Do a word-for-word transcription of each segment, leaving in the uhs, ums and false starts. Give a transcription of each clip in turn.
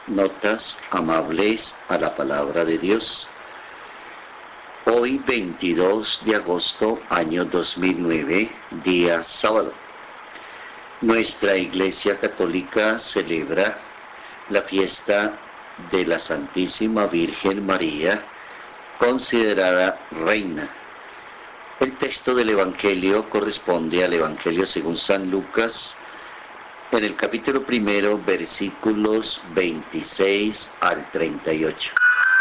Notas amables a la palabra de Dios. Hoy veintidós de agosto, año dos mil nueve, día sábado. Nuestra Iglesia Católica celebra la fiesta de la Santísima Virgen María, considerada reina. El texto del Evangelio corresponde al Evangelio según San Lucas, en el capítulo primero, versículos veintiséis al treinta y ocho.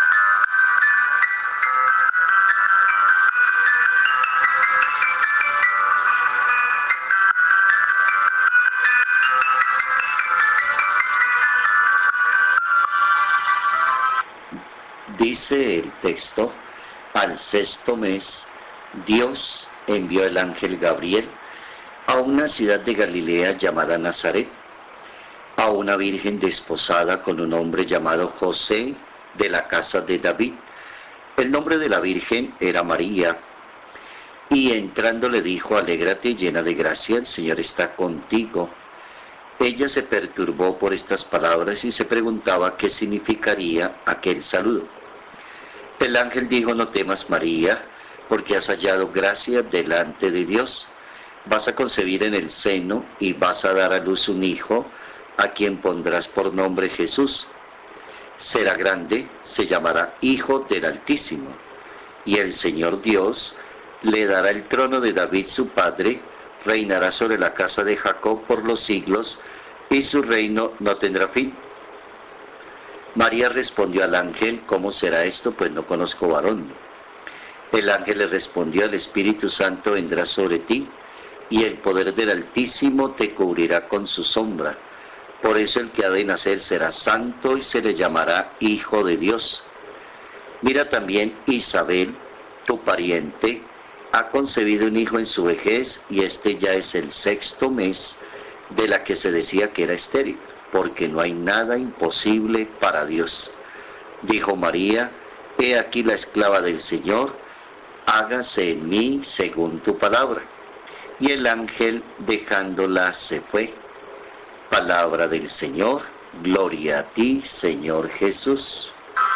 Dice el texto: al sexto mes, Dios envió el ángel Gabriel a una ciudad de Galilea llamada Nazaret, a una virgen desposada con un hombre llamado José, de la casa de David. El nombre de la virgen era María. Y entrando le dijo: alégrate, llena de gracia, el Señor está contigo. Ella se perturbó por estas palabras y se preguntaba qué significaría aquel saludo. El ángel dijo: no temas, María, porque has hallado gracia delante de Dios. Vas a concebir en el seno y vas a dar a luz un hijo, a quien pondrás por nombre Jesús. Será grande, se llamará Hijo del Altísimo, y el Señor Dios le dará el trono de David su padre, reinará sobre la casa de Jacob por los siglos, y su reino no tendrá fin. María respondió al ángel: ¿cómo será esto? Pues no conozco varón. El ángel le respondió: el Espíritu Santo vendrá sobre ti, y el poder del Altísimo te cubrirá con su sombra. Por eso el que ha de nacer será santo y se le llamará Hijo de Dios. Mira también, Isabel, tu pariente, ha concebido un hijo en su vejez, y este ya es el sexto mes de la que se decía que era estéril, porque no hay nada imposible para Dios. Dijo María: he aquí la esclava del Señor, hágase en mí según tu palabra. Y el ángel, dejándola, se fue. Palabra del Señor. Gloria a ti, Señor Jesús.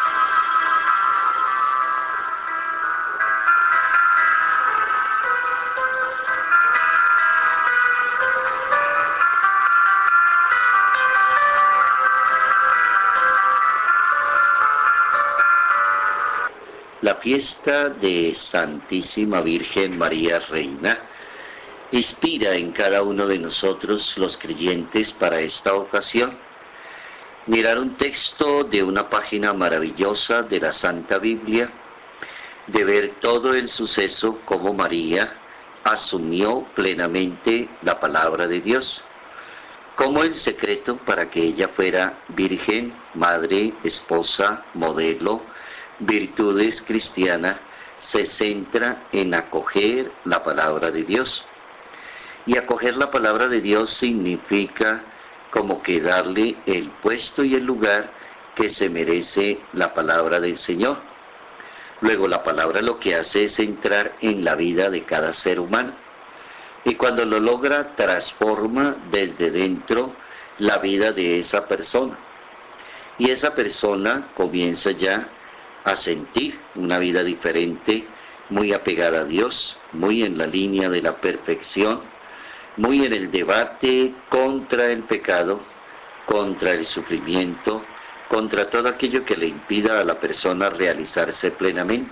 La fiesta de Santísima Virgen María Reina inspira en cada uno de nosotros, los creyentes, para esta ocasión, mirar un texto de una página maravillosa de la Santa Biblia, de ver todo el suceso como María asumió plenamente la palabra de Dios, como el secreto para que ella fuera virgen, madre, esposa, modelo, virtudes cristiana, se centra en acoger la palabra de Dios. Y acoger la palabra de Dios significa como que darle el puesto y el lugar que se merece la palabra del Señor. Luego la palabra lo que hace es entrar en la vida de cada ser humano. Y cuando lo logra, transforma desde dentro la vida de esa persona. Y esa persona comienza ya a sentir una vida diferente, muy apegada a Dios, muy en la línea de la perfección, muy en el debate contra el pecado, contra el sufrimiento, contra todo aquello que le impida a la persona realizarse plenamente.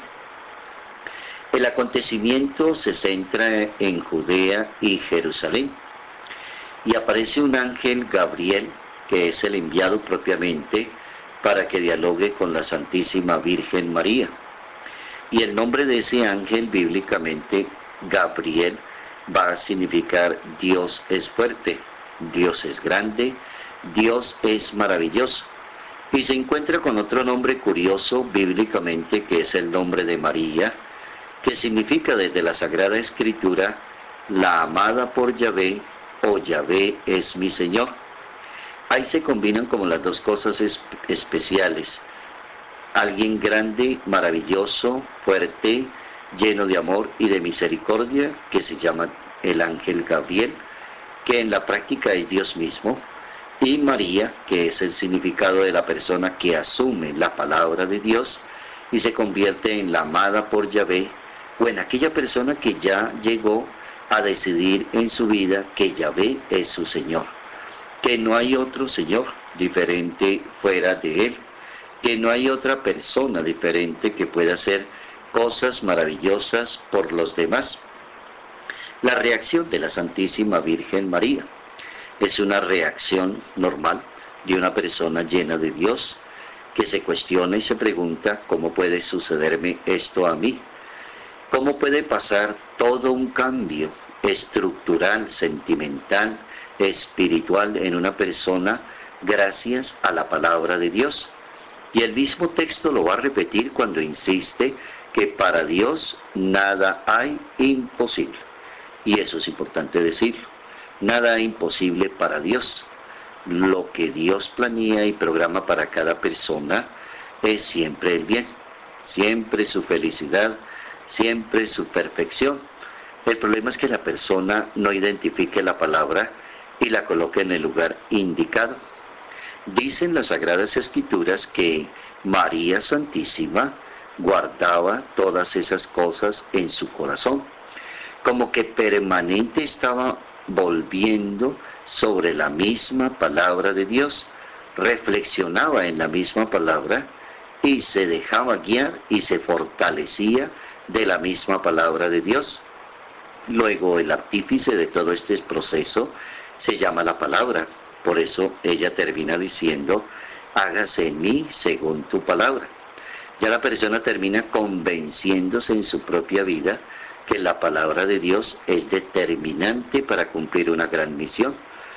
El acontecimiento se centra en Judea y Jerusalén, y aparece un ángel Gabriel, que es el enviado propiamente para que dialogue con la Santísima Virgen María. Y el nombre de ese ángel, bíblicamente, Gabriel, va a significar Dios es fuerte, Dios es grande, Dios es maravilloso. Y se encuentra con otro nombre curioso bíblicamente, que es el nombre de María, que significa desde la Sagrada Escritura la amada por Yahvé, o Yahvé es mi Señor. Ahí se combinan como las dos cosas es- especiales. Alguien grande, maravilloso, fuerte, lleno de amor y de misericordia, que se llama el ángel Gabriel, que en la práctica es Dios mismo, y María, que es el significado de la persona que asume la palabra de Dios y se convierte en la amada por Yahvé, o en aquella persona que ya llegó a decidir en su vida que Yahvé es su Señor, que no hay otro Señor diferente fuera de Él, que no hay otra persona diferente que pueda hacer cosas maravillosas por los demás. La reacción de la Santísima Virgen María es una reacción normal de una persona llena de Dios, que se cuestiona y se pregunta: ¿cómo puede sucederme esto a mí? ¿Cómo puede pasar todo un cambio estructural, sentimental, espiritual en una persona gracias a la palabra de Dios? Y el mismo texto lo va a repetir cuando insiste que para Dios nada hay imposible. Y eso es importante decirlo. Nada imposible para Dios. Lo que Dios planea y programa para cada persona es siempre el bien, siempre su felicidad, siempre su perfección. El problema es que la persona no identifique la palabra y la coloque en el lugar indicado. Dicen las Sagradas Escrituras que María Santísima guardaba todas esas cosas en su corazón, como que permanente estaba volviendo sobre la misma palabra de Dios, reflexionaba en la misma palabra y se dejaba guiar y se fortalecía de la misma palabra de Dios. Luego el artífice de todo este proceso se llama la palabra. Por eso ella termina diciendo: hágase en mí según tu palabra. Ya la persona termina convenciéndose en su propia vida que la palabra de Dios es determinante para cumplir una gran misión,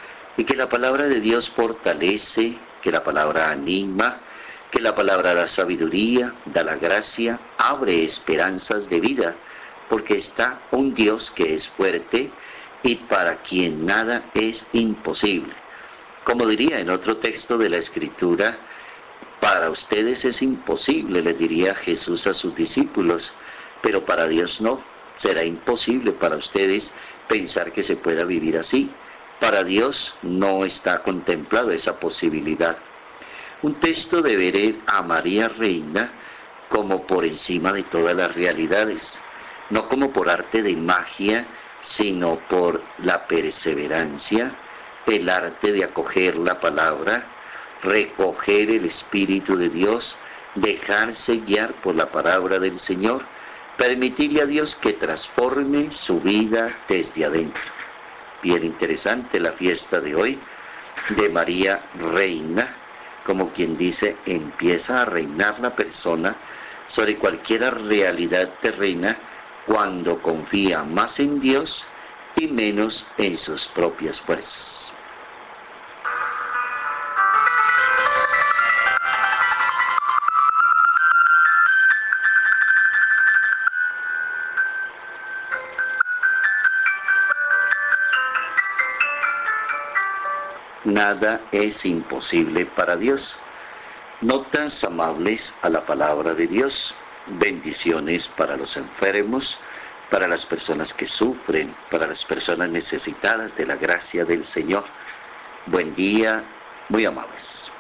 y que la palabra de Dios fortalece, que la palabra anima, que la palabra da sabiduría, da la gracia, abre esperanzas de vida, porque está un Dios que es fuerte y para quien nada es imposible. Como diría en otro texto de la Escritura, para ustedes es imposible, le diría Jesús a sus discípulos, pero para Dios no. Será imposible para ustedes pensar que se pueda vivir así. Para Dios no está contemplado esa posibilidad. Un texto de ver a María Reina como por encima de todas las realidades, no como por arte de magia, sino por la perseverancia, el arte de acoger la palabra, recoger el Espíritu de Dios, dejarse guiar por la palabra del Señor, permitirle a Dios que transforme su vida desde adentro. Bien interesante la fiesta de hoy de María Reina, como quien dice, empieza a reinar la persona sobre cualquier realidad terrena cuando confía más en Dios y menos en sus propias fuerzas. Nada es imposible para Dios. Notas amables a la palabra de Dios. Bendiciones para los enfermos, para las personas que sufren, para las personas necesitadas de la gracia del Señor. Buen día, muy amables.